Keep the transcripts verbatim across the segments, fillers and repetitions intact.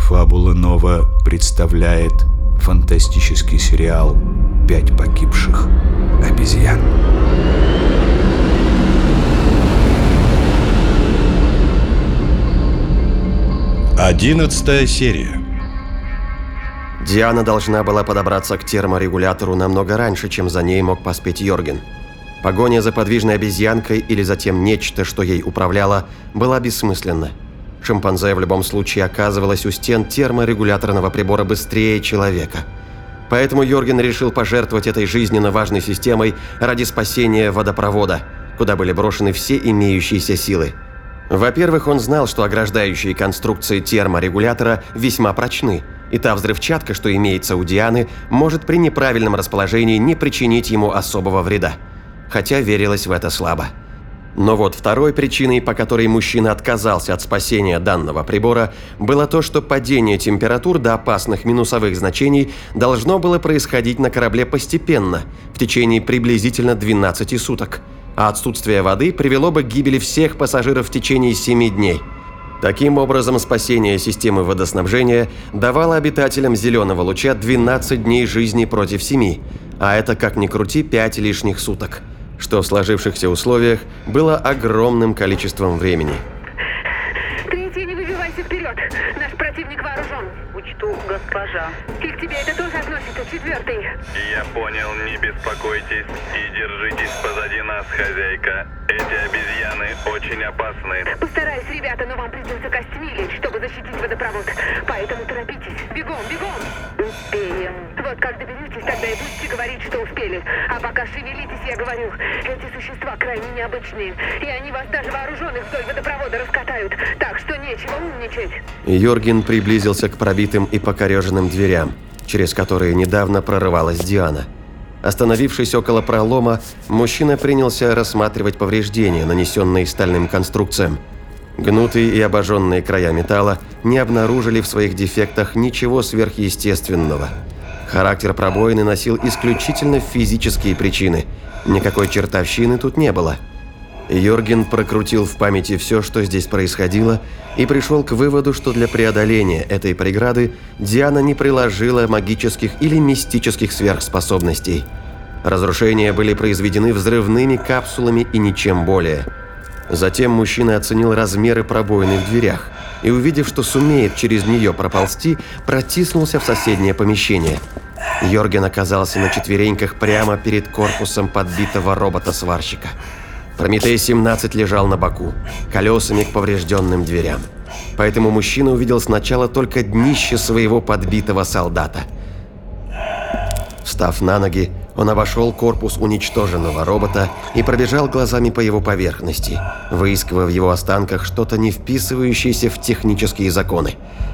Фабула Нова представляет фантастический сериал «Пять погибших обезьян». Одиннадцатая серия. Диана должна была подобраться к терморегулятору намного раньше, чем за ней мог поспеть Йорген. Погоня за подвижной обезьянкой или за тем нечто, что ей управляло, была бессмысленна. Шимпанзе в любом случае оказывалась у стен терморегуляторного прибора быстрее человека. Поэтому Йорген решил пожертвовать этой жизненно важной системой ради спасения водопровода, куда были брошены все имеющиеся силы. Во-первых, он знал, что ограждающие конструкции терморегулятора весьма прочны, и та взрывчатка, что имеется у Дианы, может при неправильном расположении не причинить ему особого вреда. Хотя верилось в это слабо. Но вот второй причиной, по которой мужчина отказался от спасения данного прибора, было то, что падение температур до опасных минусовых значений должно было происходить на корабле постепенно, в течение приблизительно двенадцати суток, а отсутствие воды привело бы к гибели всех пассажиров в течение семи дней. Таким образом, спасение системы водоснабжения давало обитателям Зеленого Луча двенадцать дней жизни против семи, а это, как ни крути, пять лишних суток, что в сложившихся условиях было огромным количеством времени. Третий, не выбивайся вперед! Наш противник вооружен! Учту, госпожа. И к тебе это тоже относится, четвертый. Я понял, не беспокойтесь и держитесь позади нас, хозяйка. Эти обезьяны очень опасны. Постараюсь, ребята, но вам придется костьмилить, чтобы защитить водопровод. Поэтому торопитесь. Бегом, бегом! Успеем. Вот как доберетесь, тогда и будете говорить, что успели. А пока шевелитесь, я говорю. Эти существа крайне необычные. И они вас даже вооруженных вдоль водопровода раскатают. Так что нечего умничать. Йорген приблизился к пробитым и покореженным дверям, через которые недавно прорывалась Диана. Остановившись около пролома, мужчина принялся рассматривать повреждения, нанесенные стальным конструкциям. Гнутые и обожженные края металла не обнаружили в своих дефектах ничего сверхъестественного. Характер пробоины носил исключительно физические причины. Никакой чертовщины тут не было. Йорген прокрутил в памяти все, что здесь происходило, и пришел к выводу, что для преодоления этой преграды Диана не приложила магических или мистических сверхспособностей. Разрушения были произведены взрывными капсулами и ничем более. Затем мужчина оценил размеры пробоины в дверях и, увидев, что сумеет через нее проползти, протиснулся в соседнее помещение. Йорген оказался на четвереньках прямо перед корпусом подбитого робота-сварщика. Прометей семнадцать лежал на боку, колесами к поврежденным дверям. Поэтому мужчина увидел сначала только днище своего подбитого солдата. Встав на ноги, он обошел корпус уничтоженного робота и пробежал глазами по его поверхности, выискивая в его останках что-то не вписывающееся в технические законы.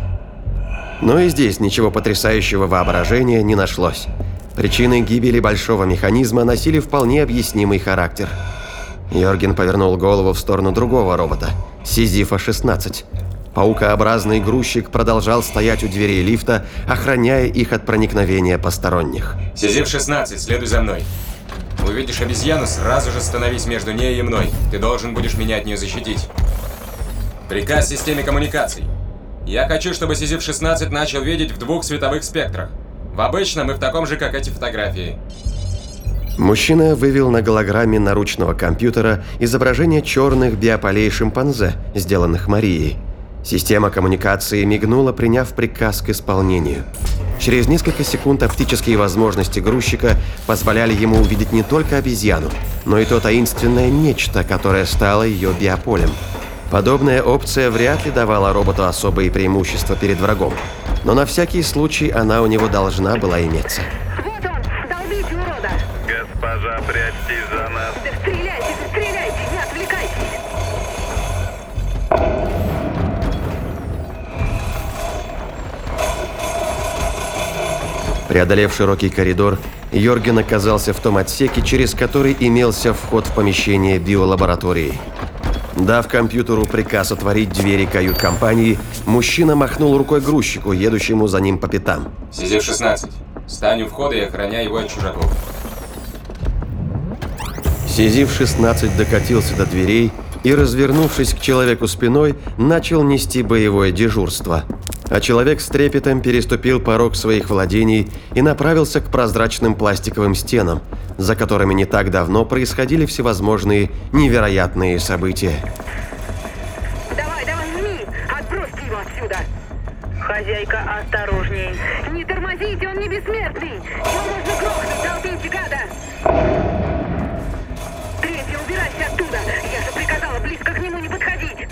Но и здесь ничего потрясающего воображения не нашлось. Причины гибели большого механизма носили вполне объяснимый характер. Йорген повернул голову в сторону другого робота, Сизифа шестнадцать. Паукообразный грузчик продолжал стоять у дверей лифта, охраняя их от проникновения посторонних. Сизиф шестнадцать, следуй за мной. Увидишь обезьяну, сразу же становись между ней и мной. Ты должен будешь меня от нее защитить. Приказ системе коммуникаций. Я хочу, чтобы Сизиф шестнадцать начал видеть в двух световых спектрах. В обычном и в таком же, как эти фотографии. Мужчина вывел на голограмме наручного компьютера изображение черных биополей шимпанзе, сделанных Марией. Система коммуникации мигнула, приняв приказ к исполнению. Через несколько секунд оптические возможности грузчика позволяли ему увидеть не только обезьяну, но и то таинственное нечто, которое стало ее биополем. Подобная опция вряд ли давала роботу особые преимущества перед врагом, но на всякий случай она у него должна была иметься. Вот он! Долбите, урода! Госпожа, прячьтесь за нас. Да стреляйте, да стреляйте! Не отвлекайтесь! Преодолев широкий коридор, Йорген оказался в том отсеке, через который имелся вход в помещение биолаборатории. Дав компьютеру приказ отворить двери кают-компании, мужчина махнул рукой грузчику, едущему за ним по пятам. Сизиф шестнадцать, стань у входа и охраняй его от чужаков. Сизиф шестнадцать докатился до дверей и, развернувшись к человеку спиной, начал нести боевое дежурство. а человек с трепетом переступил порог своих владений и направился к прозрачным пластиковым стенам, за которыми не так давно происходили всевозможные невероятные события. Давай, давай, жми! Отбросьте его отсюда! Хозяйка, осторожней. Не тормозите, он не бессмертный! Его можно грохнуть, толпите, гада! Третий, убирайся оттуда! Я же приказала близко к нему не подходить!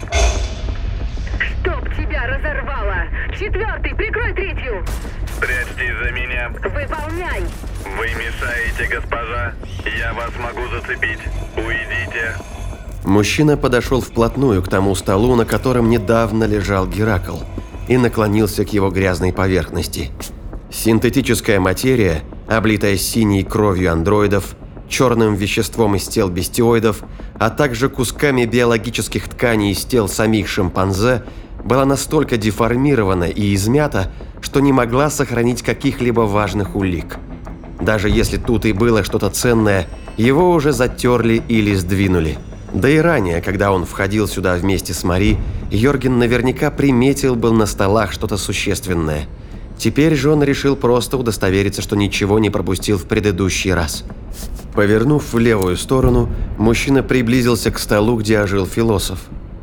Чтоб тебя разорвало! Четвертый, прикрой третью! Спрячьтесь за меня. Выполняй! Вы мешаете, госпожа. Я вас могу зацепить. Уйдите. Мужчина подошел вплотную к тому столу, на котором недавно лежал Геракл, и наклонился к его грязной поверхности. Синтетическая материя, облитая синей кровью андроидов, черным веществом из тел бестиоидов, а также кусками биологических тканей из тел самих шимпанзе, была настолько деформирована и измята, что не могла сохранить каких-либо важных улик. Даже если тут и было что-то ценное, его уже затерли или сдвинули. Да и ранее, когда он входил сюда вместе с Мари, Йорген наверняка приметил был на столах что-то существенное. Теперь же он решил просто удостовериться, что ничего не пропустил в предыдущий раз. Повернув в левую сторону, мужчина приблизился к столу, где ожил философ.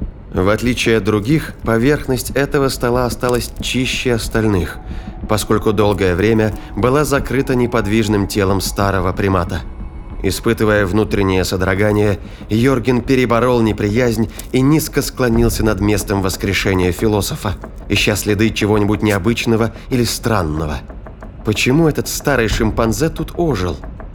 В отличие от других, поверхность этого стола осталась чище остальных, поскольку долгое время была закрыта неподвижным телом старого примата. Испытывая внутреннее содрогание, Йорген переборол неприязнь и низко склонился над местом воскрешения философа, ища следы чего-нибудь необычного или странного. Почему этот старый шимпанзе тут ожил?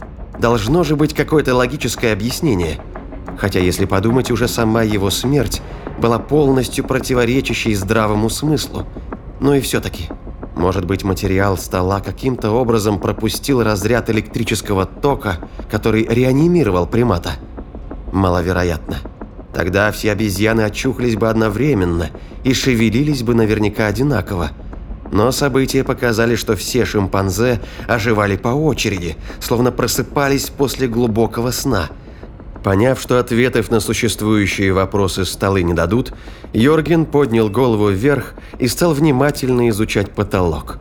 Должно же быть какое-то логическое объяснение. Хотя, если подумать, уже сама его смерть была полностью противоречащей здравому смыслу. Но и все-таки, может быть, материал стола каким-то образом пропустил разряд электрического тока, который реанимировал примата? Маловероятно. Тогда все обезьяны очухались бы одновременно и шевелились бы наверняка одинаково. Но события показали, что все шимпанзе оживали по очереди, словно просыпались после глубокого сна. Поняв, что ответов на существующие вопросы столы не дадут, Йорген поднял голову вверх и стал внимательно изучать потолок.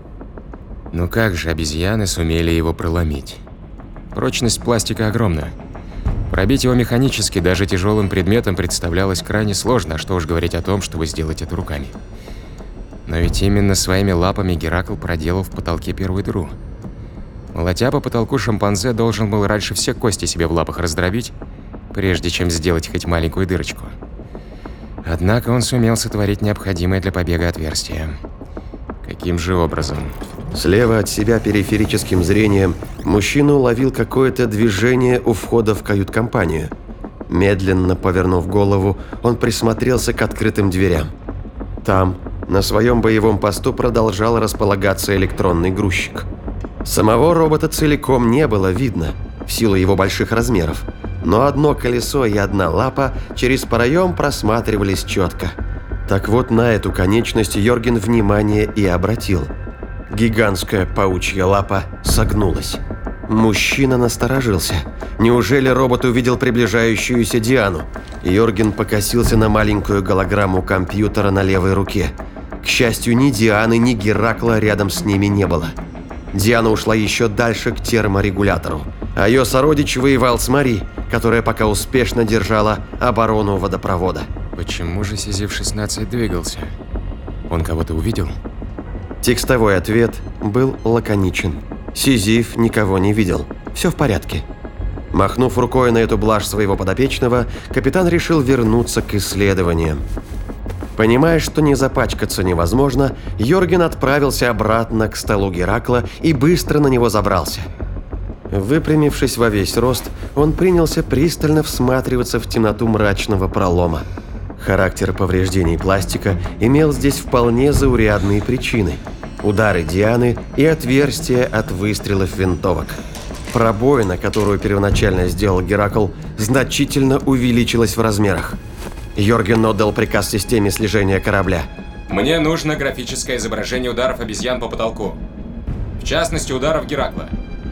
Ну как же обезьяны сумели его проломить? Прочность пластика огромна. Пробить его механически даже тяжелым предметом представлялось крайне сложно, а что уж говорить о том, чтобы сделать это руками. Но ведь именно своими лапами Геракл проделал в потолке первую дыру. Молотя по потолку, шимпанзе должен был раньше все кости себе в лапах раздробить, прежде чем сделать хоть маленькую дырочку. Однако он сумел сотворить необходимое для побега отверстие. Каким же образом? Слева от себя периферическим зрением мужчина уловил какое-то движение у входа в кают-компанию. Медленно повернув голову, он присмотрелся к открытым дверям. Там, на своем боевом посту, продолжал располагаться электронный грузчик. Самого робота целиком не было видно, в силу его больших размеров. Но одно колесо и одна лапа через проем просматривались четко. Так вот, на эту конечность Йорген внимание и обратил. Гигантская паучья лапа согнулась. Мужчина насторожился. Неужели робот увидел приближающуюся Диану? Йорген покосился на маленькую голограмму компьютера на левой руке. К счастью, ни Дианы, ни Геракла рядом с ними не было. Диана ушла еще дальше к терморегулятору, а ее сородич воевал с Мари, которая пока успешно держала оборону водопровода. Почему же Сизиф шестнадцать двигался? Он кого-то увидел? Текстовой ответ был лаконичен. Сизиф никого не видел. Все в порядке. Махнув рукой на эту блажь своего подопечного, капитан решил вернуться к исследованиям. Понимая, что не запачкаться невозможно, Йорген отправился обратно к столу Геракла и быстро на него забрался. Выпрямившись во весь рост, он принялся пристально всматриваться в темноту мрачного пролома. Характер повреждений пластика имел здесь вполне заурядные причины. Удары Дианы и отверстия от выстрелов винтовок. Пробоина, которую первоначально сделал Геракл, значительно увеличилась в размерах. Йорген отдал приказ системе слежения корабля. Мне нужно графическое изображение ударов обезьян по потолку. В частности, ударов Геракла.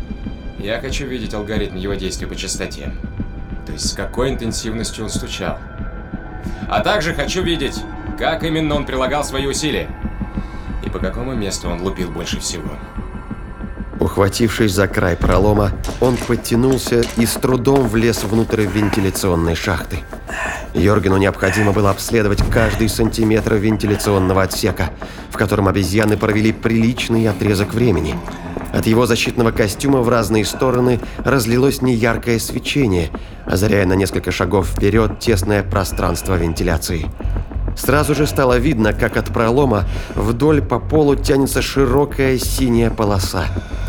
Я хочу видеть алгоритм его действий по частоте. То есть, с какой интенсивностью он стучал. А также хочу видеть, как именно он прилагал свои усилия. И по какому месту он лупил больше всего? Ухватившись за край пролома, он подтянулся и с трудом влез внутрь вентиляционной шахты. Йоргену необходимо было обследовать каждый сантиметр вентиляционного отсека, в котором обезьяны провели приличный отрезок времени. От его защитного костюма в разные стороны разлилось неяркое свечение, озаряя на несколько шагов вперед тесное пространство вентиляции. Сразу же стало видно, как от пролома вдоль по полу тянется широкая синяя полоса.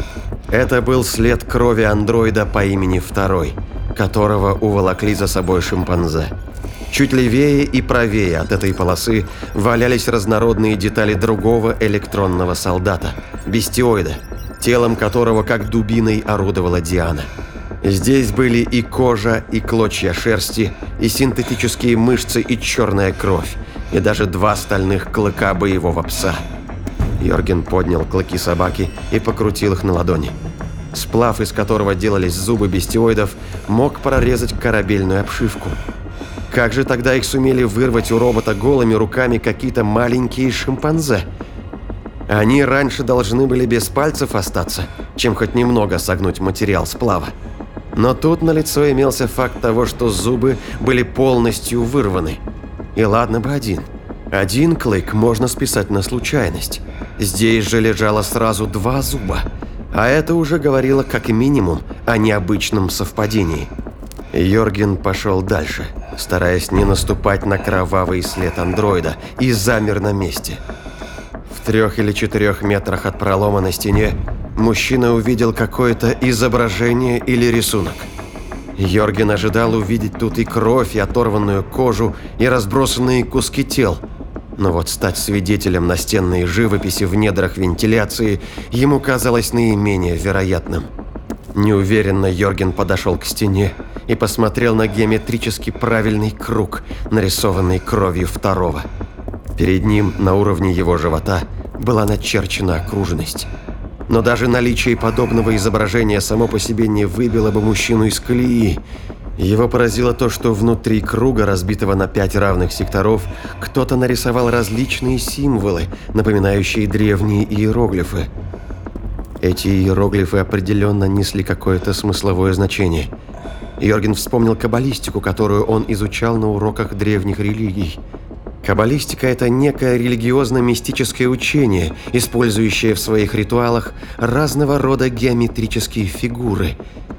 Это был след крови андроида по имени Второй, которого уволокли за собой шимпанзе. Чуть левее и правее от этой полосы валялись разнородные детали другого электронного солдата – бестиоида, телом которого как дубиной орудовала Диана. Здесь были и кожа, и клочья шерсти, и синтетические мышцы, и черная кровь, и даже два стальных клыка боевого пса. Йорген поднял клыки собаки и покрутил их на ладони. Сплав, из которого делались зубы бестиоидов, мог прорезать корабельную обшивку. Как же тогда их сумели вырвать у робота голыми руками какие-то маленькие шимпанзе? Они раньше должны были без пальцев остаться, чем хоть немного согнуть материал сплава. Но тут налицо имелся факт того, что зубы были полностью вырваны. И ладно бы один. Один клык можно списать на случайность. Здесь же лежало сразу два зуба. А это уже говорило как минимум о необычном совпадении. Йорген пошел дальше, стараясь не наступать на кровавый след андроида, и замер на месте. В трех или четырех метрах от пролома на стене мужчина увидел какое-то изображение или рисунок. Йорген ожидал увидеть тут и кровь, и оторванную кожу, и разбросанные куски тел. Но вот стать свидетелем настенной живописи в недрах вентиляции ему казалось наименее вероятным. Неуверенно Йорген подошел к стене и посмотрел на геометрически правильный круг, нарисованный кровью Второго. Перед ним, на уровне его живота, была начерчена окружность. Но даже наличие подобного изображения само по себе не выбило бы мужчину из колеи. Его поразило то, что внутри круга, разбитого на пять равных секторов, кто-то нарисовал различные символы, напоминающие древние иероглифы. Эти иероглифы определенно несли какое-то смысловое значение. Йорген вспомнил каббалистику, которую он изучал на уроках древних религий. Каббалистика – это некое религиозно-мистическое учение, использующее в своих ритуалах разного рода геометрические фигуры.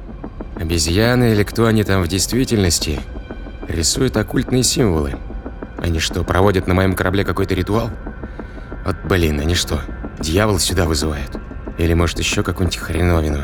Обезьяны или кто они там в действительности рисуют оккультные символы. Они что, проводят на моем корабле какой-то ритуал? Вот блин, они что, дьявол сюда вызывают? Или может еще какую-нибудь хреновину?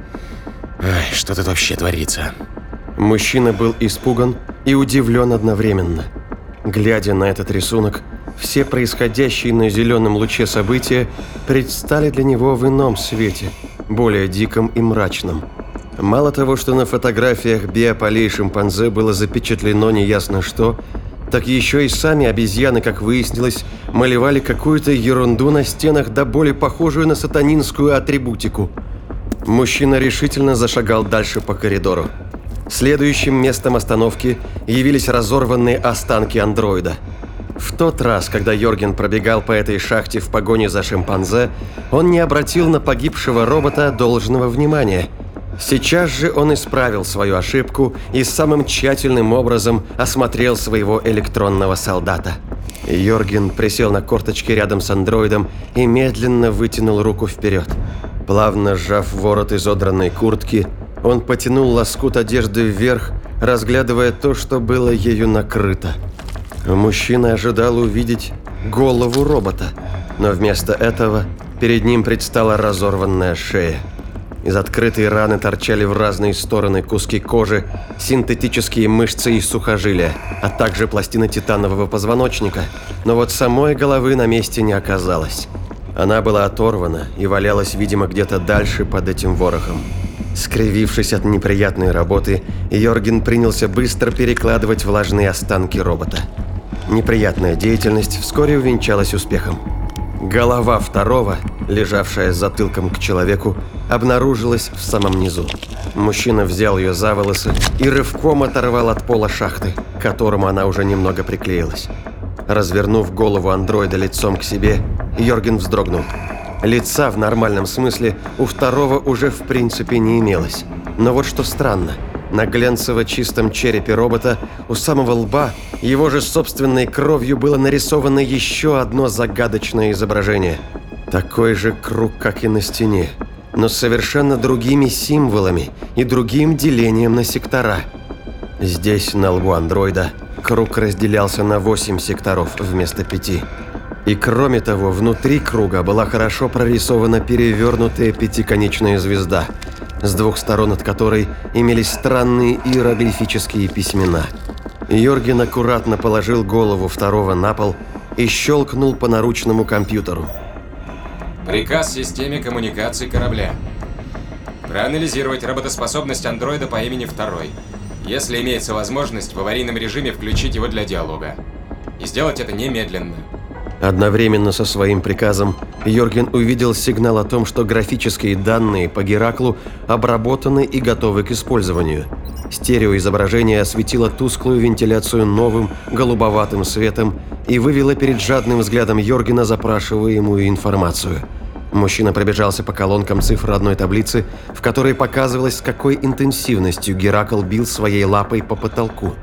Ай, что тут вообще творится? Мужчина был испуган и удивлен одновременно. Глядя на этот рисунок, все происходящие на зеленом луче события предстали для него в ином свете, более диком и мрачном. Мало того, что на фотографиях биополей шимпанзе было запечатлено неясно что, так еще и сами обезьяны, как выяснилось, малевали какую-то ерунду на стенах, да более похожую на сатанинскую атрибутику. Мужчина решительно зашагал дальше по коридору. Следующим местом остановки явились разорванные останки андроида. В тот раз, когда Йорген пробегал по этой шахте в погоне за шимпанзе, он не обратил на погибшего робота должного внимания. Сейчас же он исправил свою ошибку и самым тщательным образом осмотрел своего электронного солдата. Йорген присел на корточки рядом с андроидом и медленно вытянул руку вперед. Плавно сжав ворот изодранной куртки, он потянул лоскут одежды вверх, разглядывая то, что было ею накрыто. Мужчина ожидал увидеть голову робота, но вместо этого перед ним предстала разорванная шея. Из открытой раны торчали в разные стороны куски кожи, синтетические мышцы и сухожилия, а также пластины титанового позвоночника, но вот самой головы на месте не оказалось. Она была оторвана и валялась, видимо, где-то дальше под этим ворохом. Скривившись от неприятной работы, Йорген принялся быстро перекладывать влажные останки робота. Неприятная деятельность вскоре увенчалась успехом. Голова Второго, лежавшая затылком к человеку, обнаружилась в самом низу. Мужчина взял ее за волосы и рывком оторвал от пола шахты, к которому она уже немного приклеилась. Развернув голову андроида лицом к себе, Йорген вздрогнул. Лица в нормальном смысле у второго уже в принципе не имелось. Но вот что странно. На глянцево-чистом черепе робота у самого лба его же собственной кровью было нарисовано еще одно загадочное изображение. Такой же круг, как и на стене, но с совершенно другими символами и другим делением на сектора. Здесь, на лбу андроида, круг разделялся на восемь секторов вместо пяти. И кроме того, внутри круга была хорошо прорисована перевернутая пятиконечная звезда, с двух сторон от которой имелись странные иероглифические письмена. Йорген аккуратно положил голову второго на пол и щелкнул по наручному компьютеру. Приказ системе коммуникаций корабля. Проанализировать работоспособность андроида по имени Второй. Если имеется возможность, в аварийном режиме включить его для диалога. И сделать это немедленно. Одновременно со своим приказом Йорген увидел сигнал о том, что графические данные по Гераклу обработаны и готовы к использованию. Стереоизображение осветило тусклую вентиляцию новым голубоватым светом и вывело перед жадным взглядом Йоргена запрашиваемую информацию. Мужчина пробежался по колонкам цифр одной таблицы, в которой показывалось, с какой интенсивностью Геракл бил своей лапой по потолку.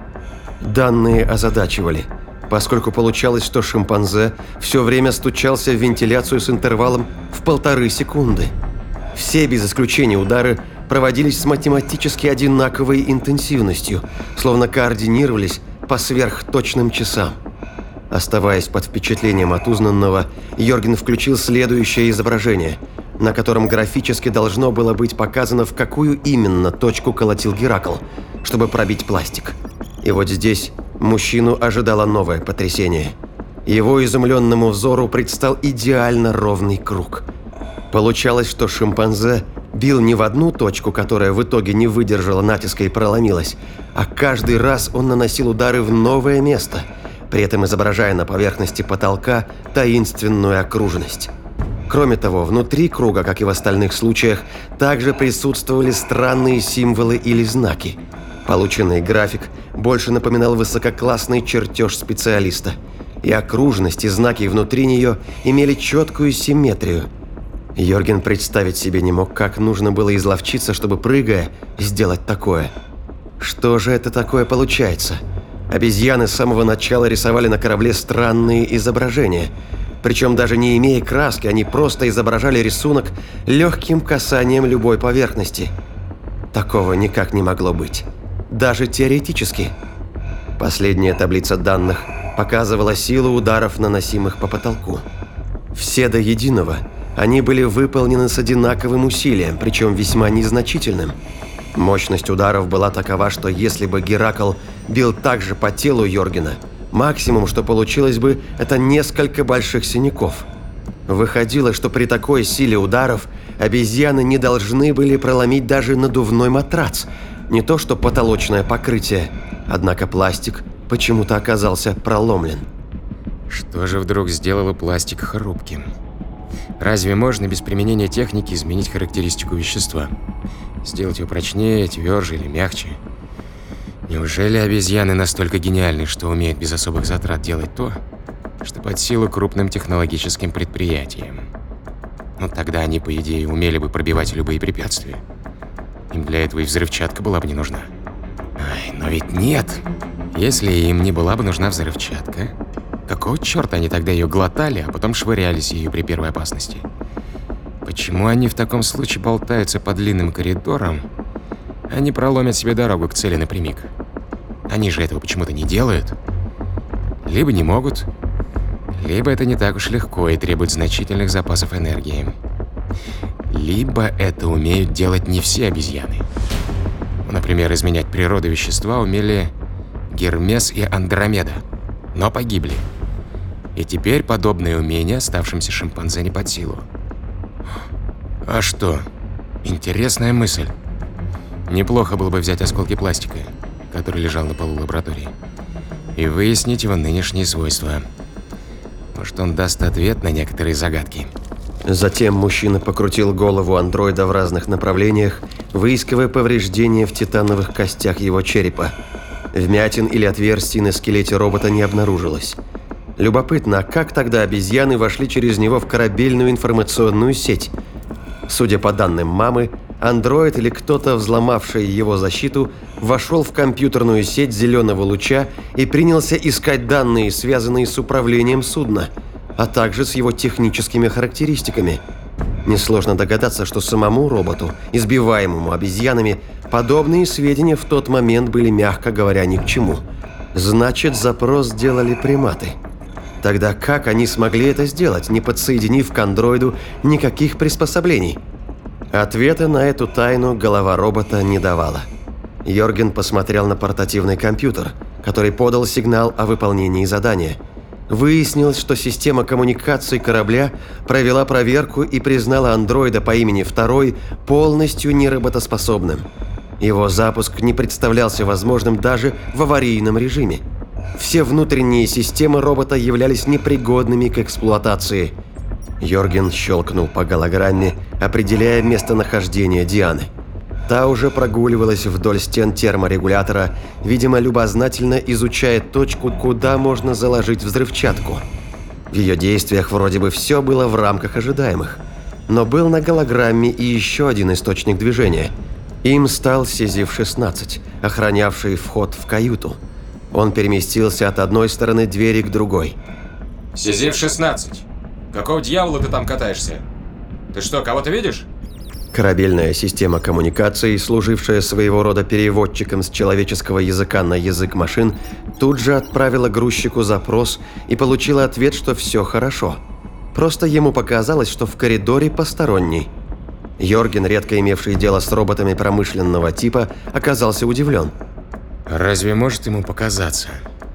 Данные озадачивали, поскольку получалось, что шимпанзе все время стучался в вентиляцию с интервалом в полторы секунды. Все без исключения удары проводились с математически одинаковой интенсивностью, словно координировались по сверхточным часам. Оставаясь под впечатлением от узнанного, Йорген включил следующее изображение, на котором графически должно было быть показано, в какую именно точку колотил Геракл, чтобы пробить пластик. И вот здесь мужчину ожидало новое потрясение. Его изумленному взору предстал идеально ровный круг. Получалось, что шимпанзе бил не в одну точку, которая в итоге не выдержала натиска и проломилась, а каждый раз он наносил удары в новое место, при этом изображая на поверхности потолка таинственную окружность. Кроме того, внутри круга, как и в остальных случаях, также присутствовали странные символы или знаки. Полученный график больше напоминал высококлассный чертеж специалиста, и окружность и знаки внутри нее имели четкую симметрию. Йорген представить себе не мог, как нужно было изловчиться, чтобы, прыгая, сделать такое. Что же это такое получается? Обезьяны с самого начала рисовали на корабле странные изображения. Причем даже не имея краски, они просто изображали рисунок легким касанием любой поверхности. Такого никак не могло быть. Даже теоретически. Последняя таблица данных показывала силу ударов, наносимых по потолку. Все до единого они были выполнены с одинаковым усилием, причем весьма незначительным. Мощность ударов была такова, что если бы Геракл бил также по телу Йоргена, максимум, что получилось бы, это несколько больших синяков. Выходило, что при такой силе ударов обезьяны не должны были проломить даже надувной матрац, не то что потолочное покрытие, однако пластик почему-то оказался проломлен. Что же вдруг сделало пластик хрупким? Разве можно без применения техники изменить характеристику вещества? Сделать его прочнее, тверже или мягче? Неужели обезьяны настолько гениальны, что умеют без особых затрат делать то, что под силу крупным технологическим предприятиям? Ну тогда они, по идее, умели бы пробивать любые препятствия. Им для этого и взрывчатка была бы не нужна. Ай, но ведь нет! Если им не была бы нужна взрывчатка, какого черта они тогда ее глотали, а потом швырялись ею при первой опасности? Почему они в таком случае болтаются по длинным коридорам, а не проломят себе дорогу к цели напрямик? Они же этого почему-то не делают. Либо не могут, либо это не так уж легко и требует значительных запасов энергии. Либо это умеют делать не все обезьяны. Например, изменять природу вещества умели Гермес и Андромеда, но погибли. И теперь подобные умения оставшимся шимпанзе не под силу. А что? Интересная мысль. Неплохо было бы взять осколки пластика, который лежал на полу лаборатории, и выяснить его нынешние свойства. Может, он даст ответ на некоторые загадки. Затем мужчина покрутил голову андроида в разных направлениях, выискивая повреждения в титановых костях его черепа. Вмятин или отверстий на скелете робота не обнаружилось. Любопытно, как тогда обезьяны вошли через него в корабельную информационную сеть? Судя по данным мамы, андроид или кто-то, взломавший его защиту, вошел в компьютерную сеть зеленого луча и принялся искать данные, связанные с управлением судна, а также с его техническими характеристиками. Несложно догадаться, что самому роботу, избиваемому обезьянами, подобные сведения в тот момент были, мягко говоря, ни к чему. Значит, запрос сделали приматы. Тогда как они смогли это сделать, не подсоединив к андроиду никаких приспособлений? Ответа на эту тайну голова робота не давала. Йорген посмотрел на портативный компьютер, который подал сигнал о выполнении задания. Выяснилось, что система коммуникации корабля провела проверку и признала андроида по имени Второй полностью неработоспособным. Его запуск не представлялся возможным даже в аварийном режиме. Все внутренние системы робота являлись непригодными к эксплуатации. Йорген щелкнул по голограмме, определяя местонахождение Дианы. Та уже прогуливалась вдоль стен терморегулятора, видимо, любознательно изучая точку, куда можно заложить взрывчатку. В ее действиях вроде бы все было в рамках ожидаемых. Но был на голограмме и еще один источник движения. Им стал Сизиф шестнадцать, охранявший вход в каюту. Он переместился от одной стороны двери к другой. Сизиф шестнадцать, какого дьявола ты там катаешься? Ты что, кого-то видишь? Корабельная система коммуникаций, служившая своего рода переводчиком с человеческого языка на язык машин, тут же отправила грузчику запрос и получила ответ, что все хорошо. Просто ему показалось, что в коридоре посторонний. Йорген, редко имевший дело с роботами промышленного типа, оказался удивлен. Разве может ему показаться?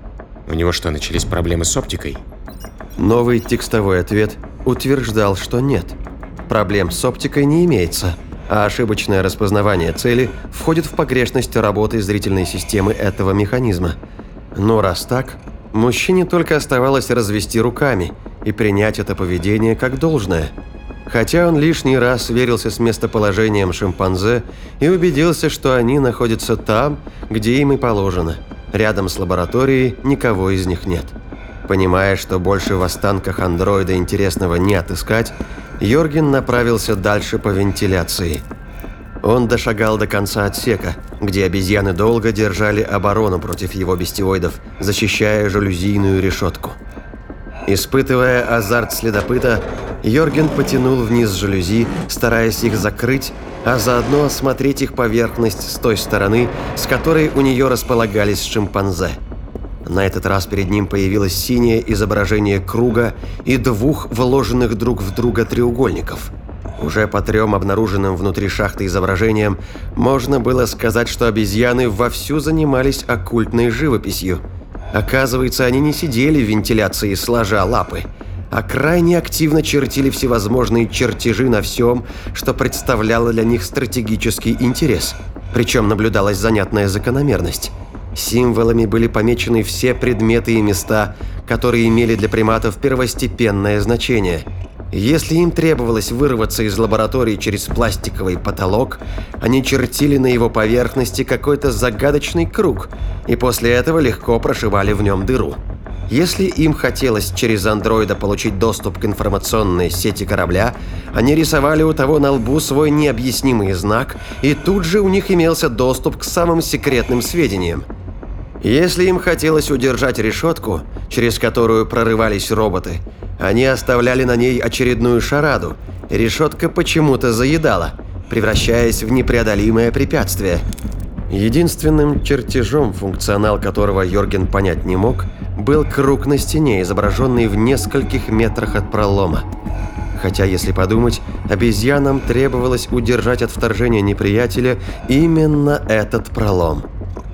У него что, начались проблемы с оптикой? Новый текстовой ответ утверждал, что нет. Проблем с оптикой не имеется, а ошибочное распознавание цели входит в погрешность работы зрительной системы этого механизма. Но раз так, мужчине только оставалось развести руками и принять это поведение как должное. Хотя он лишний раз сверился с местоположением шимпанзе и убедился, что они находятся там, где им и положено. Рядом с лабораторией никого из них нет. Понимая, что больше в останках андроида интересного не отыскать, Йорген направился дальше по вентиляции. Он дошагал до конца отсека, где обезьяны долго держали оборону против его бестиоидов, защищая жалюзийную решетку. Испытывая азарт следопыта, Йорген потянул вниз жалюзи, стараясь их закрыть, а заодно осмотреть их поверхность с той стороны, с которой у нее располагались шимпанзе. На этот раз перед ним появилось синее изображение круга и двух вложенных друг в друга треугольников. Уже по трем обнаруженным внутри шахты изображениям можно было сказать, что обезьяны вовсю занимались оккультной живописью. Оказывается, они не сидели в вентиляции сложа лапы, а крайне активно чертили всевозможные чертежи на всем, что представляло для них стратегический интерес. Причем наблюдалась занятная закономерность. Символами были помечены все предметы и места, которые имели для приматов первостепенное значение. Если им требовалось вырваться из лаборатории через пластиковый потолок, они чертили на его поверхности какой-то загадочный круг и после этого легко прошивали в нем дыру. Если им хотелось через андроида получить доступ к информационной сети корабля, они рисовали у того на лбу свой необъяснимый знак, и тут же у них имелся доступ к самым секретным сведениям. Если им хотелось удержать решетку, через которую прорывались роботы, они оставляли на ней очередную шараду, и решетка почему-то заедала, превращаясь в непреодолимое препятствие. Единственным чертежом, функционал которого Йорген понять не мог, был круг на стене, изображенный в нескольких метрах от пролома. Хотя, если подумать, обезьянам требовалось удержать от вторжения неприятеля именно этот пролом.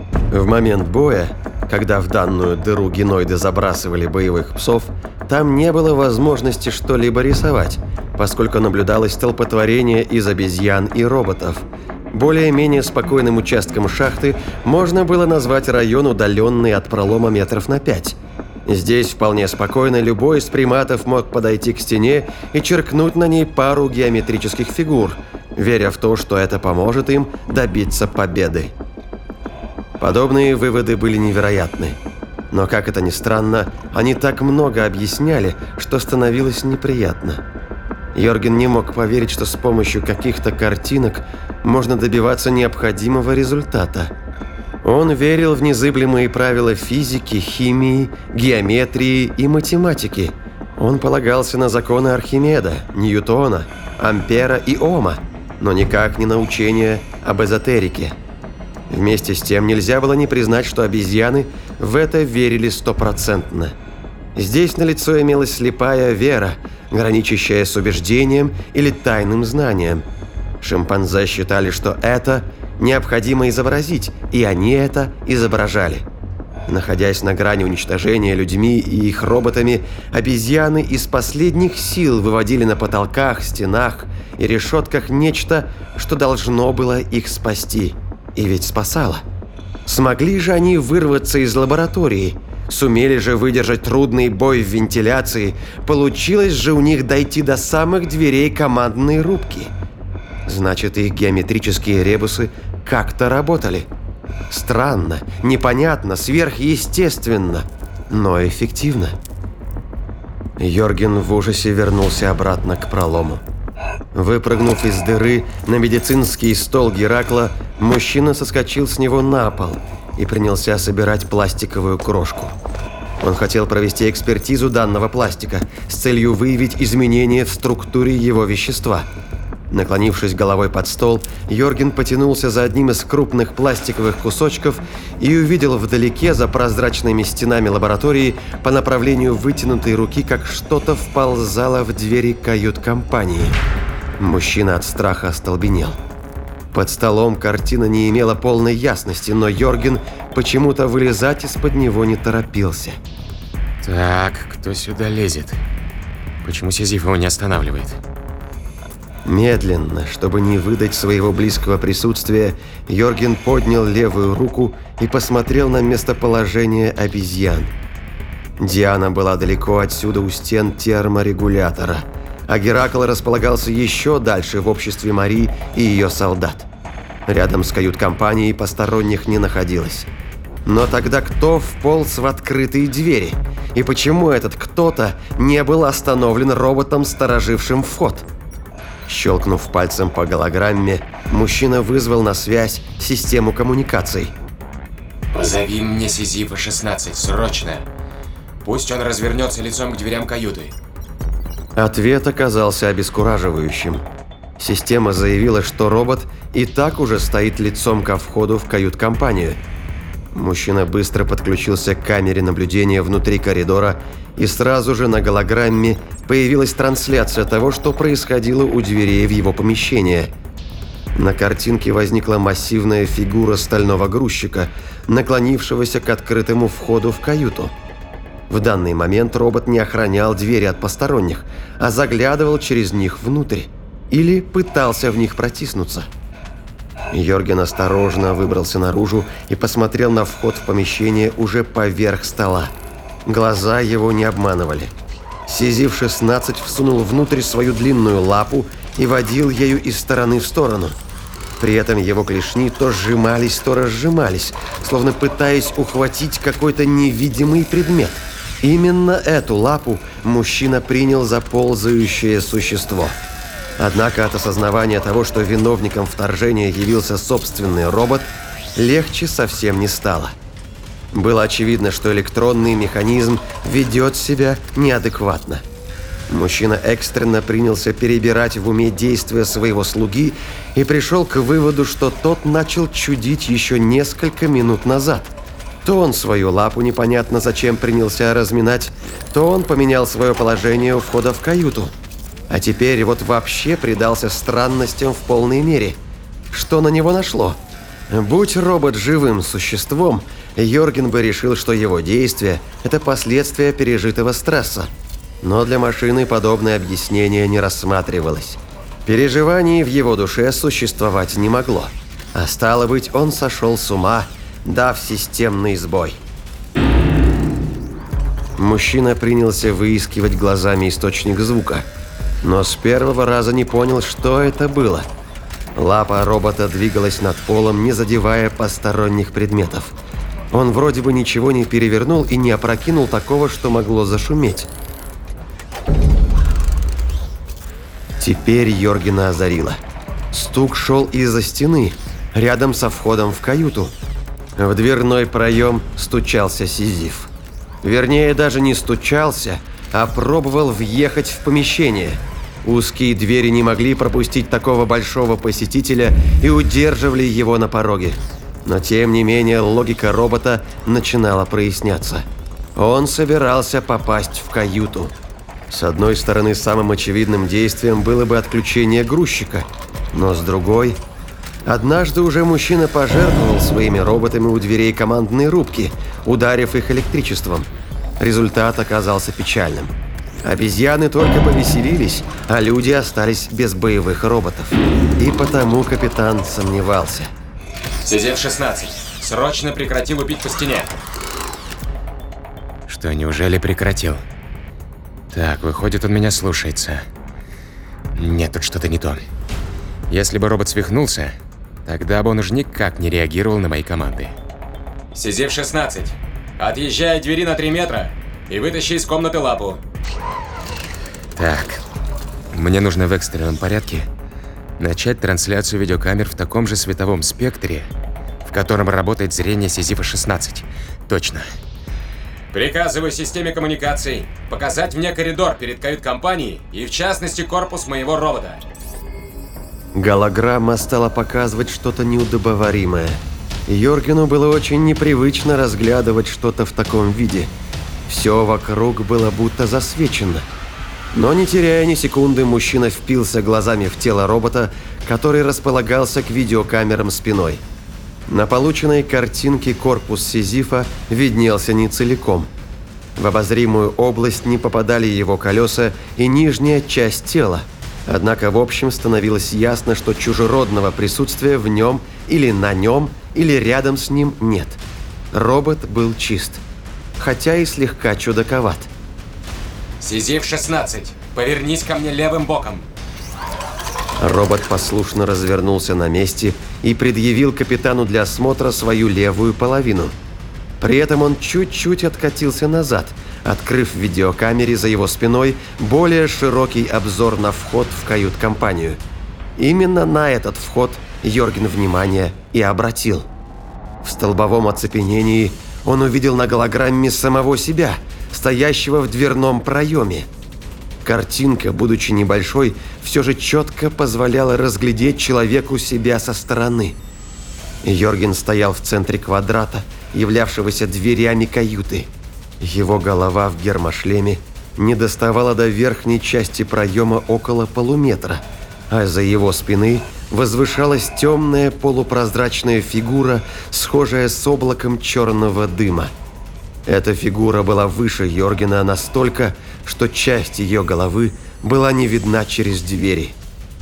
В момент боя, когда в данную дыру геноиды забрасывали боевых псов, там не было возможности что-либо рисовать, поскольку наблюдалось столпотворение из обезьян и роботов. Более-менее спокойным участком шахты можно было назвать район, удаленный от пролома метров на пять. Здесь вполне спокойно любой из приматов мог подойти к стене и черкнуть на ней пару геометрических фигур, веря в то, что это поможет им добиться победы. Подобные выводы были невероятны. Но, как это ни странно, они так много объясняли, что становилось неприятно. Йорген не мог поверить, что с помощью каких-то картинок можно добиваться необходимого результата. Он верил в незыблемые правила физики, химии, геометрии и математики. Он полагался на законы Архимеда, Ньютона, Ампера и Ома, но никак не на учения об эзотерике. Вместе с тем нельзя было не признать, что обезьяны в это верили стопроцентно. Здесь налицо имелась слепая вера, граничащая с убеждением или тайным знанием. Шимпанзе считали, что это необходимо изобразить, и они это изображали. Находясь на грани уничтожения людьми и их роботами, обезьяны из последних сил выводили на потолках, стенах и решетках нечто, что должно было их спасти. И ведь спасало. Смогли же они вырваться из лаборатории? Сумели же выдержать трудный бой в вентиляции? Получилось же у них дойти до самых дверей командной рубки? Значит, их геометрические ребусы как-то работали. Странно, непонятно, сверхъестественно, но эффективно. Йорген в ужасе вернулся обратно к пролому. Выпрыгнув из дыры на медицинский стол Геракла, мужчина соскочил с него на пол и принялся собирать пластиковую крошку. Он хотел провести экспертизу данного пластика с целью выявить изменения в структуре его вещества. Наклонившись головой под стол, Йорген потянулся за одним из крупных пластиковых кусочков и увидел вдалеке, за прозрачными стенами лаборатории, по направлению вытянутой руки, как что-то вползало в двери кают-компании. Мужчина от страха остолбенел. Под столом картина не имела полной ясности, но Йорген почему-то вылезать из-под него не торопился. Так, кто сюда лезет? Почему Сизиф его не останавливает? Медленно, чтобы не выдать своего близкого присутствия, Йорген поднял левую руку и посмотрел на местоположение обезьян. Диана была далеко отсюда у стен терморегулятора, а Геракл располагался еще дальше в обществе Мари и ее солдат. Рядом с кают-компанией посторонних не находилось. Но тогда кто вполз в открытые двери? И почему этот кто-то не был остановлен роботом, сторожившим вход? Щелкнув пальцем по голограмме, мужчина вызвал на связь систему коммуникаций. «Позови мне Сизифа шестнадцать, срочно! Пусть он развернется лицом к дверям каюты». Ответ оказался обескураживающим. Система заявила, что робот и так уже стоит лицом ко входу в кают-компанию. Мужчина быстро подключился к камере наблюдения внутри коридора, и сразу же на голограмме появилась трансляция того, что происходило у дверей в его помещение. На картинке возникла массивная фигура стального грузчика, наклонившегося к открытому входу в каюту. В данный момент робот не охранял двери от посторонних, а заглядывал через них внутрь или пытался в них протиснуться. Йорген осторожно выбрался наружу и посмотрел на вход в помещение уже поверх стола. Глаза его не обманывали. Сизиф шестнадцать всунул внутрь свою длинную лапу и водил ею из стороны в сторону. При этом его клешни то сжимались, то разжимались, словно пытаясь ухватить какой-то невидимый предмет. Именно эту лапу мужчина принял за ползающее существо. Однако от осознавания того, что виновником вторжения явился собственный робот, легче совсем не стало. Было очевидно, что электронный механизм ведет себя неадекватно. Мужчина экстренно принялся перебирать в уме действия своего слуги и пришел к выводу, что тот начал чудить еще несколько минут назад. То он свою лапу непонятно зачем принялся разминать, то он поменял свое положение у входа в каюту. А теперь вот вообще предался странностям в полной мере. Что на него нашло? Будь робот живым существом, Йорген бы решил, что его действие – это последствия пережитого стресса. Но для машины подобное объяснение не рассматривалось. Переживаний в его душе существовать не могло. А стало быть, он сошел с ума, дав системный сбой. Мужчина принялся выискивать глазами источник звука, но с первого раза не понял, что это было. Лапа робота двигалась над полом, не задевая посторонних предметов. Он вроде бы ничего не перевернул и не опрокинул такого, что могло зашуметь. Теперь Йоргена озарило. Стук шел из-за стены, рядом со входом в каюту. В дверной проем стучался Сизиф. Вернее, даже не стучался, а пробовал въехать в помещение. Узкие двери не могли пропустить такого большого посетителя и удерживали его на пороге. Но тем не менее логика робота начинала проясняться. Он собирался попасть в каюту. С одной стороны, самым очевидным действием было бы отключение грузчика, но с другой... Однажды уже мужчина пожертвовал своими роботами у дверей командной рубки, ударив их электричеством. Результат оказался печальным. Обезьяны только повеселились, а люди остались без боевых роботов. И потому капитан сомневался. Сизиф шестнадцать, срочно прекрати лупить по стене. Что, неужели прекратил? Так, выходит, он меня слушается. Нет, тут что-то не то. Если бы робот свихнулся, тогда бы он уж никак не реагировал на мои команды. Сизиф шестнадцать, отъезжай от двери на три метра и вытащи из комнаты лапу. Так, мне нужно в экстренном порядке начать трансляцию видеокамер в таком же световом спектре, в котором работает зрение Сизифа шестнадцать. Точно. Приказываю системе коммуникаций показать мне коридор перед кают-компанией и, в частности, корпус моего робота. Голограмма стала показывать что-то неудобоваримое. Йоргену было очень непривычно разглядывать что-то в таком виде. Все вокруг было будто засвечено. Но не теряя ни секунды, мужчина впился глазами в тело робота, который располагался к видеокамерам спиной. На полученной картинке корпус Сизифа виднелся не целиком. В обозримую область не попадали его колеса и нижняя часть тела. Однако в общем становилось ясно, что чужеродного присутствия в нем или на нем, или рядом с ним нет. Робот был чист, хотя и слегка чудаковат. Сизиф шестнадцать, повернись ко мне левым боком. Робот послушно развернулся на месте и предъявил капитану для осмотра свою левую половину. При этом он чуть-чуть откатился назад, открыв в видеокамере за его спиной более широкий обзор на вход в кают-компанию. Именно на этот вход Йорген внимание и обратил. В столбовом оцепенении он увидел на голограмме самого себя, стоящего в дверном проеме. Картинка, будучи небольшой, все же четко позволяла разглядеть человеку себя со стороны. Йорген стоял в центре квадрата, являвшегося дверями каюты. Его голова в гермошлеме не доставала до верхней части проема около полуметра, а за его спины возвышалась темная полупрозрачная фигура, схожая с облаком черного дыма. Эта фигура была выше Йоргена настолько, что часть ее головы была не видна через двери.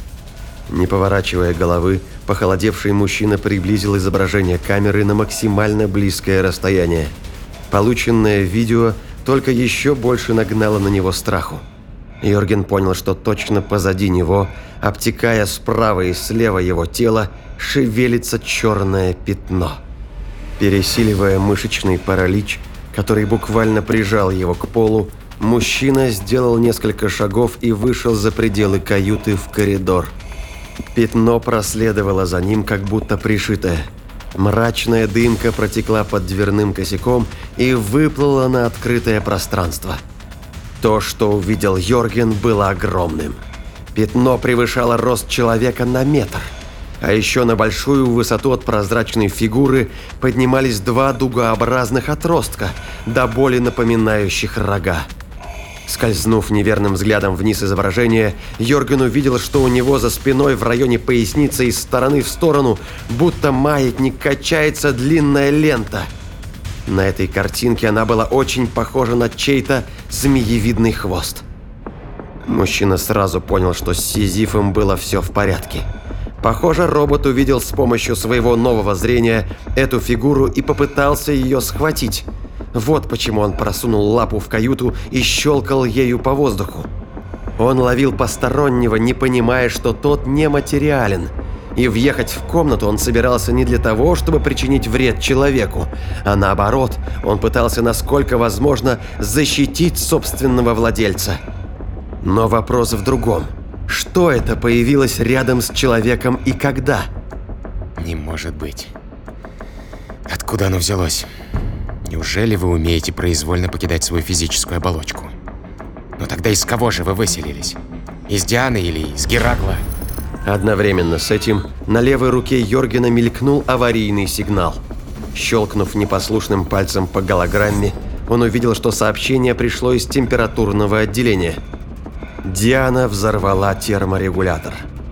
Не поворачивая головы, похолодевший мужчина приблизил изображение камеры на максимально близкое расстояние. Полученное видео только еще больше нагнало на него страху. Йорген понял, что точно позади него, обтекая справа и слева его тела, шевелится черное пятно. Пересиливая мышечный паралич, который буквально прижал его к полу, мужчина сделал несколько шагов и вышел за пределы каюты в коридор. Пятно проследовало за ним, как будто пришитое. Мрачная дымка протекла под дверным косяком и выплыла на открытое пространство. То, что увидел Йорген, было огромным. Пятно превышало рост человека на метр. А еще на большую высоту от прозрачной фигуры поднимались два дугообразных отростка, до боли напоминающих рога. Скользнув неверным взглядом вниз изображения, Йорген увидел, что у него за спиной в районе поясницы из стороны в сторону, будто маятник, качается длинная лента. На этой картинке она была очень похожа на чей-то змеевидный хвост. Мужчина сразу понял, что с Сизифом было все в порядке. Похоже, робот увидел с помощью своего нового зрения эту фигуру и попытался ее схватить. Вот почему он просунул лапу в каюту и щелкал ею по воздуху. Он ловил постороннего, не понимая, что тот нематериален. И въехать в комнату он собирался не для того, чтобы причинить вред человеку, а наоборот, он пытался, насколько возможно, защитить собственного владельца. Но вопрос в другом. Что это появилось рядом с человеком и когда? Не может быть. Откуда оно взялось? Неужели вы умеете произвольно покидать свою физическую оболочку? Но тогда из кого же вы выселились? Из Дианы или из Геракла? Одновременно с этим на левой руке Йоргена мелькнул аварийный сигнал. Щелкнув непослушным пальцем по голограмме, он увидел, что сообщение пришло из температурного отделения. Диана взорвала терморегулятор.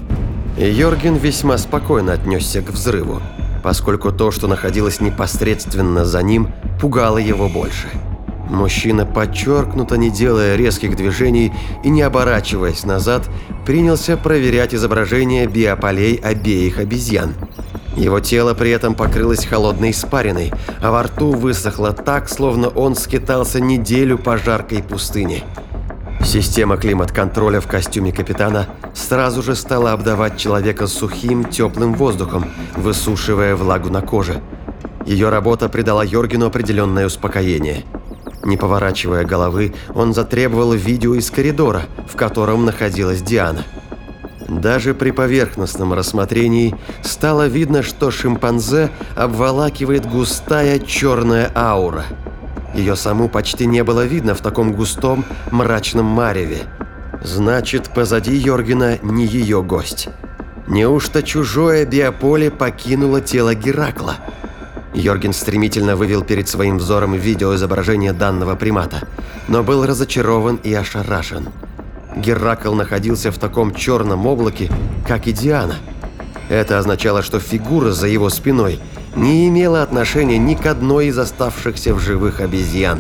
Йорген весьма спокойно отнесся к взрыву, поскольку то, что находилось непосредственно за ним, пугало его больше. Мужчина, подчеркнуто не делая резких движений и не оборачиваясь назад, принялся проверять изображение биополей обеих обезьян. Его тело при этом покрылось холодной испариной, а во рту высохло так, словно он скитался неделю по жаркой пустыне. Система климат-контроля в костюме капитана сразу же стала обдавать человека сухим, теплым воздухом, высушивая влагу на коже. Ее работа придала Йоргену определенное успокоение. Не поворачивая головы, он затребовал видео из коридора, в котором находилась Диана. Даже при поверхностном рассмотрении стало видно, что шимпанзе обволакивает густая черная аура. Ее саму почти не было видно в таком густом, мрачном мареве. Значит, позади Йоргена не ее гость. Неужто чужое биополе покинуло тело Геракла? Йорген стремительно вывел перед своим взором видеоизображение данного примата, но был разочарован и ошарашен. Геракл находился в таком черном облаке, как и Диана. Это означало, что фигура за его спиной не имела отношения ни к одной из оставшихся в живых обезьян.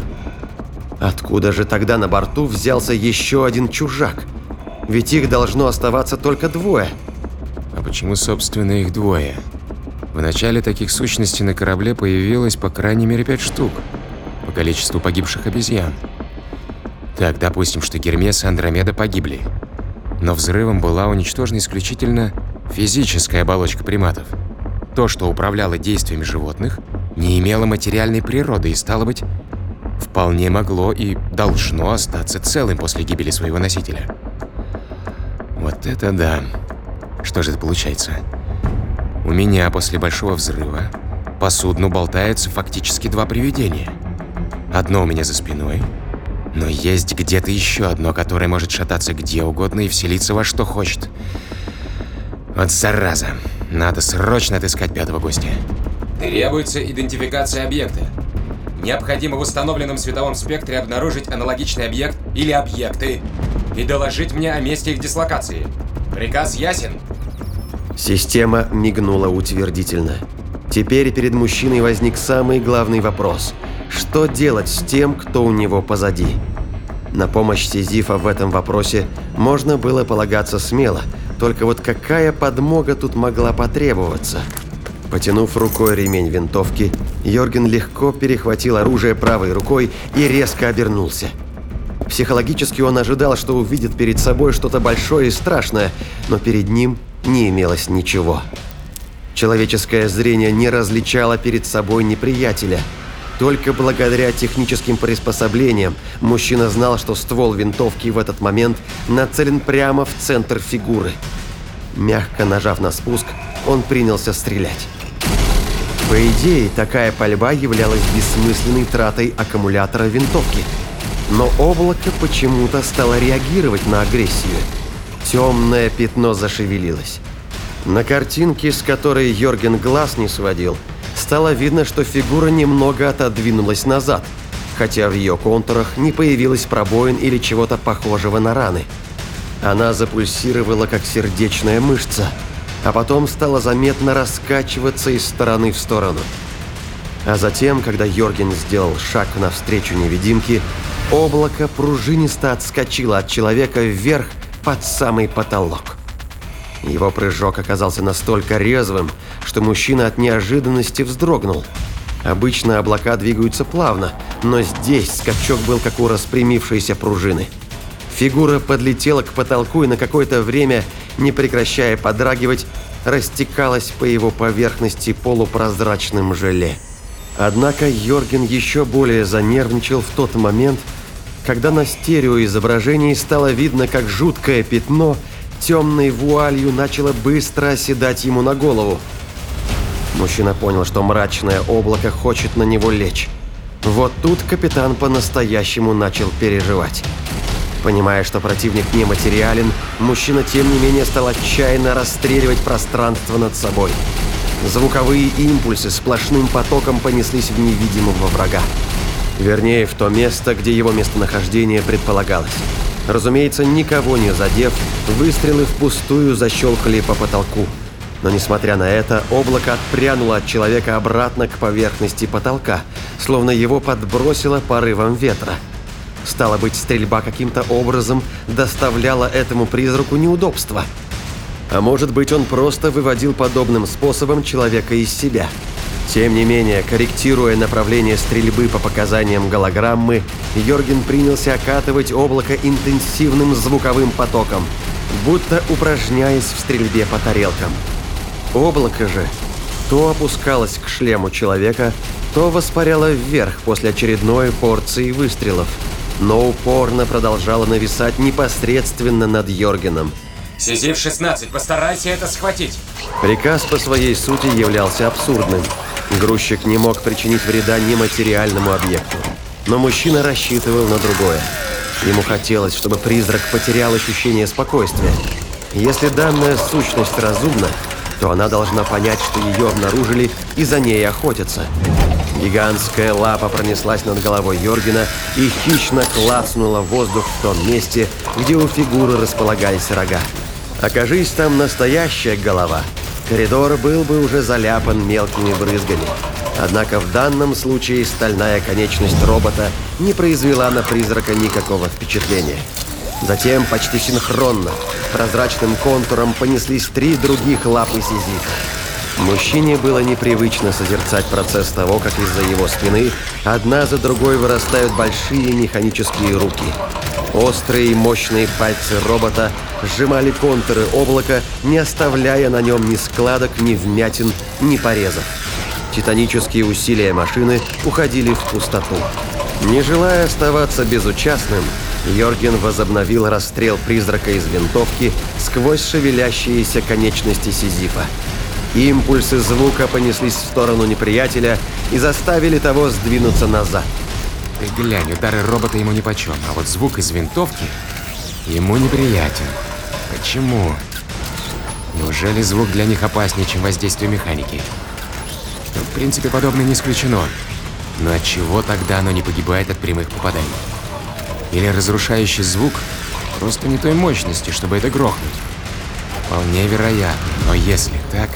Откуда же тогда на борту взялся еще один чужак? Ведь их должно оставаться только двое. А почему, собственно, их двое? В начале таких сущностей на корабле появилось по крайней мере пять штук, по количеству погибших обезьян. Так, допустим, что Гермес и Андромеда погибли, но взрывом была уничтожена исключительно физическая оболочка приматов. То, что управляло действиями животных, не имело материальной природы и, стало быть, вполне могло и должно остаться целым после гибели своего носителя. Вот это да. Что же это получается? У меня после большого взрыва по судну болтаются фактически два привидения. Одно у меня за спиной, но есть где-то еще одно, которое может шататься где угодно и вселиться во что хочет. Вот зараза. Надо срочно отыскать пятого гостя. Требуется идентификация объекта. Необходимо в установленном световом спектре обнаружить аналогичный объект или объекты и доложить мне о месте их дислокации. Приказ ясен? Система мигнула утвердительно. Теперь перед мужчиной возник самый главный вопрос. Что делать с тем, кто у него позади? На помощь Сизифа в этом вопросе можно было полагаться смело, только вот какая подмога тут могла потребоваться? Потянув рукой ремень винтовки, Йорген легко перехватил оружие правой рукой и резко обернулся. Психологически он ожидал, что увидит перед собой что-то большое и страшное, но перед ним не имелось ничего. Человеческое зрение не различало перед собой неприятеля. Только благодаря техническим приспособлениям мужчина знал, что ствол винтовки в этот момент нацелен прямо в центр фигуры. Мягко нажав на спуск, он принялся стрелять. По идее, такая пальба являлась бессмысленной тратой аккумулятора винтовки. Но облако почему-то стало реагировать на агрессию. Темное пятно зашевелилось. На картинке, с которой Йорген глаз не сводил, стало видно, что фигура немного отодвинулась назад, хотя в ее контурах не появилось пробоин или чего-то похожего на раны. Она запульсировала, как сердечная мышца, а потом стала заметно раскачиваться из стороны в сторону. А затем, когда Йорген сделал шаг навстречу невидимке, облако пружинисто отскочило от человека вверх под самый потолок. Его прыжок оказался настолько резвым, что мужчина от неожиданности вздрогнул. Обычно облака двигаются плавно, но здесь скачок был как у распрямившейся пружины. Фигура подлетела к потолку и на какое-то время, не прекращая подрагивать, растекалась по его поверхности полупрозрачным желе. Однако Йорген еще более занервничал в тот момент, когда на стереоизображении стало видно, как жуткое пятно темной вуалью начало быстро оседать ему на голову. Мужчина понял, что мрачное облако хочет на него лечь. Вот тут капитан по-настоящему начал переживать. Понимая, что противник нематериален, мужчина тем не менее стал отчаянно расстреливать пространство над собой. Звуковые импульсы сплошным потоком понеслись в невидимого врага. Вернее, в то место, где его местонахождение предполагалось. Разумеется, никого не задев, выстрелы впустую защелкали по потолку. Но, несмотря на это, облако отпрянуло от человека обратно к поверхности потолка, словно его подбросило порывом ветра. Стало быть, стрельба каким-то образом доставляла этому призраку неудобства. А может быть, он просто выводил подобным способом человека из себя. Тем не менее, корректируя направление стрельбы по показаниям голограммы, Йорген принялся окатывать облако интенсивным звуковым потоком, будто упражняясь в стрельбе по тарелкам. Облако же то опускалось к шлему человека, то воспаряло вверх после очередной порции выстрелов, но упорно продолжало нависать непосредственно над Йоргеном. Сизиф шестнадцать, постарайся это схватить. Приказ по своей сути являлся абсурдным. Грузчик не мог причинить вреда нематериальному объекту. Но мужчина рассчитывал на другое. Ему хотелось, чтобы призрак потерял ощущение спокойствия. Если данная сущность разумна, то она должна понять, что ее обнаружили и за ней охотятся. Гигантская лапа пронеслась над головой Йоргена и хищно клацнула в воздух в том месте, где у фигуры располагались рога. Окажись там настоящая голова, коридор был бы уже заляпан мелкими брызгами. Однако в данном случае стальная конечность робота не произвела на призрака никакого впечатления. Затем, почти синхронно, прозрачным контуром понеслись три других лапы Сизифа. Мужчине было непривычно созерцать процесс того, как из-за его спины одна за другой вырастают большие механические руки. Острые и мощные пальцы робота сжимали контуры облака, не оставляя на нем ни складок, ни вмятин, ни порезов. Титанические усилия машины уходили в пустоту. Не желая оставаться безучастным, Йорген возобновил расстрел призрака из винтовки сквозь шевелящиеся конечности Сизифа. Импульсы звука понеслись в сторону неприятеля и заставили того сдвинуться назад. Ты глянь, удары робота ему нипочем, а вот звук из винтовки ему неприятен. Почему? Неужели звук для них опаснее, чем воздействие механики? В принципе, подобное не исключено. Но отчего тогда оно не погибает от прямых попаданий? Или разрушающий звук просто не той мощности, чтобы это грохнуть? Вполне вероятно, но если так...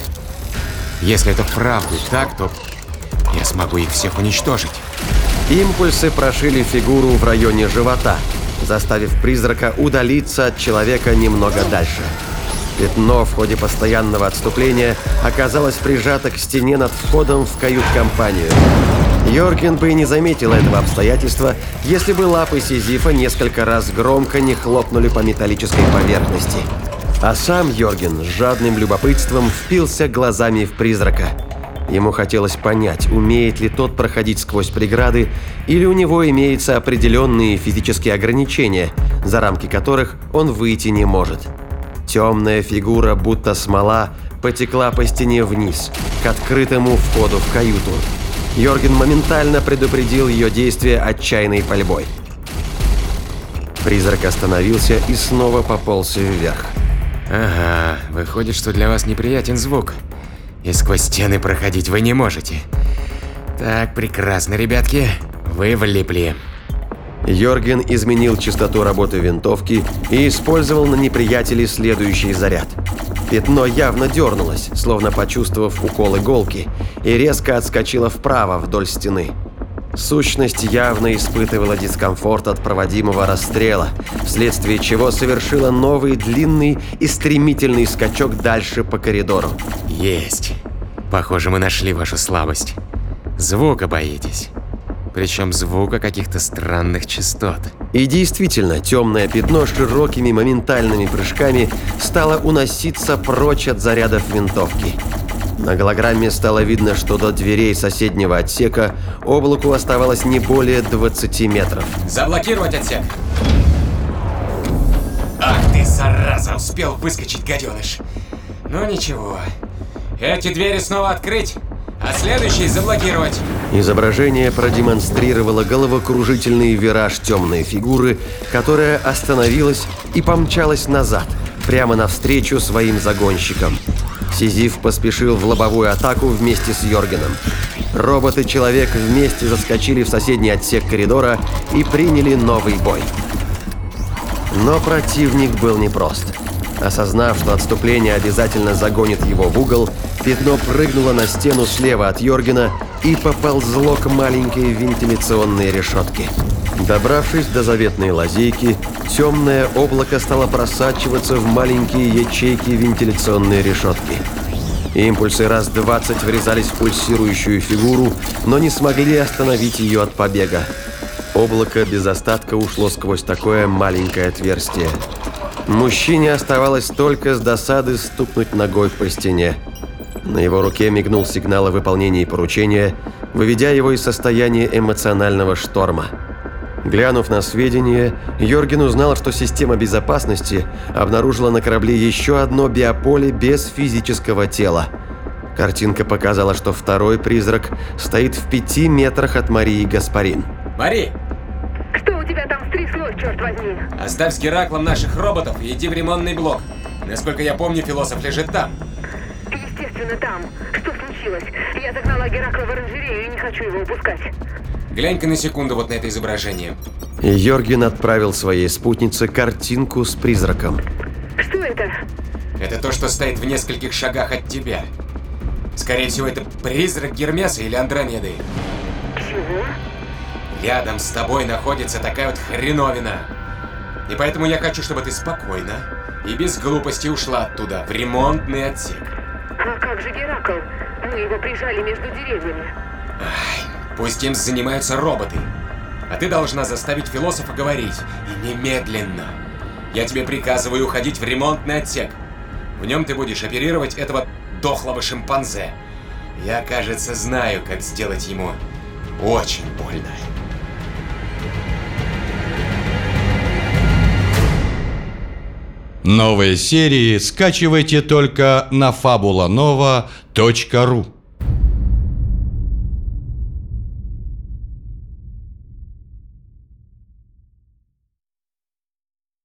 Если это вправду так, то я смогу их всех уничтожить. Импульсы прошили фигуру в районе живота, заставив призрака удалиться от человека немного дальше. Пятно в ходе постоянного отступления оказалось прижато к стене над входом в кают-компанию. Йорген бы и не заметил этого обстоятельства, если бы лапы Сизифа несколько раз громко не хлопнули по металлической поверхности. А сам Йорген с жадным любопытством впился глазами в призрака. Ему хотелось понять, умеет ли тот проходить сквозь преграды, или у него имеются определенные физические ограничения, за рамки которых он выйти не может. Темная фигура, будто смола, потекла по стене вниз, к открытому входу в каюту. Йорген моментально предупредил ее действие отчаянной пальбой. Призрак остановился и снова пополз вверх. Ага, выходит, что для вас неприятен звук. И сквозь стены проходить вы не можете. Так, прекрасно, ребятки. Вы влипли. Йорген изменил частоту работы винтовки и использовал на неприятеле следующий заряд. Пятно явно дернулось, словно почувствовав укол иголки, и резко отскочило вправо вдоль стены. Сущность явно испытывала дискомфорт от проводимого расстрела, вследствие чего совершила новый длинный и стремительный скачок дальше по коридору. Есть. Похоже, мы нашли вашу слабость. Звука боитесь. Причем звука каких-то странных частот. И действительно, темное пятно широкими моментальными прыжками стало уноситься прочь от зарядов винтовки. На голограмме стало видно, что до дверей соседнего отсека облаку оставалось не более двадцати метров. Заблокировать отсек! Ах ты, зараза, успел выскочить, гаденыш. Ну ничего. Эти двери снова открыть, а следующие заблокировать. Изображение продемонстрировало головокружительный вираж темной фигуры, которая остановилась и помчалась назад, прямо навстречу своим загонщикам. Сизиф поспешил в лобовую атаку вместе с Йоргеном. Робот и человек вместе заскочили в соседний отсек коридора и приняли новый бой. Но противник был непрост. Осознав, что отступление обязательно загонит его в угол, пятно прыгнуло на стену слева от Йоргена и поползло к маленькой вентиляционной решетке. Добравшись до заветной лазейки, темное облако стало просачиваться в маленькие ячейки вентиляционной решетки. Импульсы раз двадцать врезались в пульсирующую фигуру, но не смогли остановить ее от побега. Облако без остатка ушло сквозь такое маленькое отверстие. Мужчине оставалось только с досады стукнуть ногой по стене. На его руке мигнул сигнал о выполнении поручения, выведя его из состояния эмоционального шторма. Глянув на сведения, Йорген узнал, что система безопасности обнаружила на корабле еще одно биополе без физического тела. Картинка показала, что второй призрак стоит в пяти метрах от Марии Гаспарин. Мари! Что у тебя там стряслось, черт возьми? Оставь с Гераклом наших роботов и иди в ремонтный блок. Насколько я помню, философ лежит там. Естественно, там. Что случилось? Я загнала Геракла в оранжерею и не хочу его упускать. Глянь-ка на секунду вот на это изображение. Йорген отправил своей спутнице картинку с призраком. Что это? Это то, что стоит в нескольких шагах от тебя. Скорее всего, это призрак Гермеса или Андромеды. Чего? Рядом с тобой находится такая вот хреновина. И поэтому я хочу, чтобы ты спокойно и без глупости ушла оттуда, в ремонтный отсек. А как же Геракл? Мы его прижали между деревьями. Ай, пусть им занимаются роботы. А ты должна заставить философа говорить. И немедленно. Я тебе приказываю уходить в ремонтный отсек. В нем ты будешь оперировать этого дохлого шимпанзе. Я, кажется, знаю, как сделать ему очень больно. Новые серии скачивайте только на фабула нова точка ру.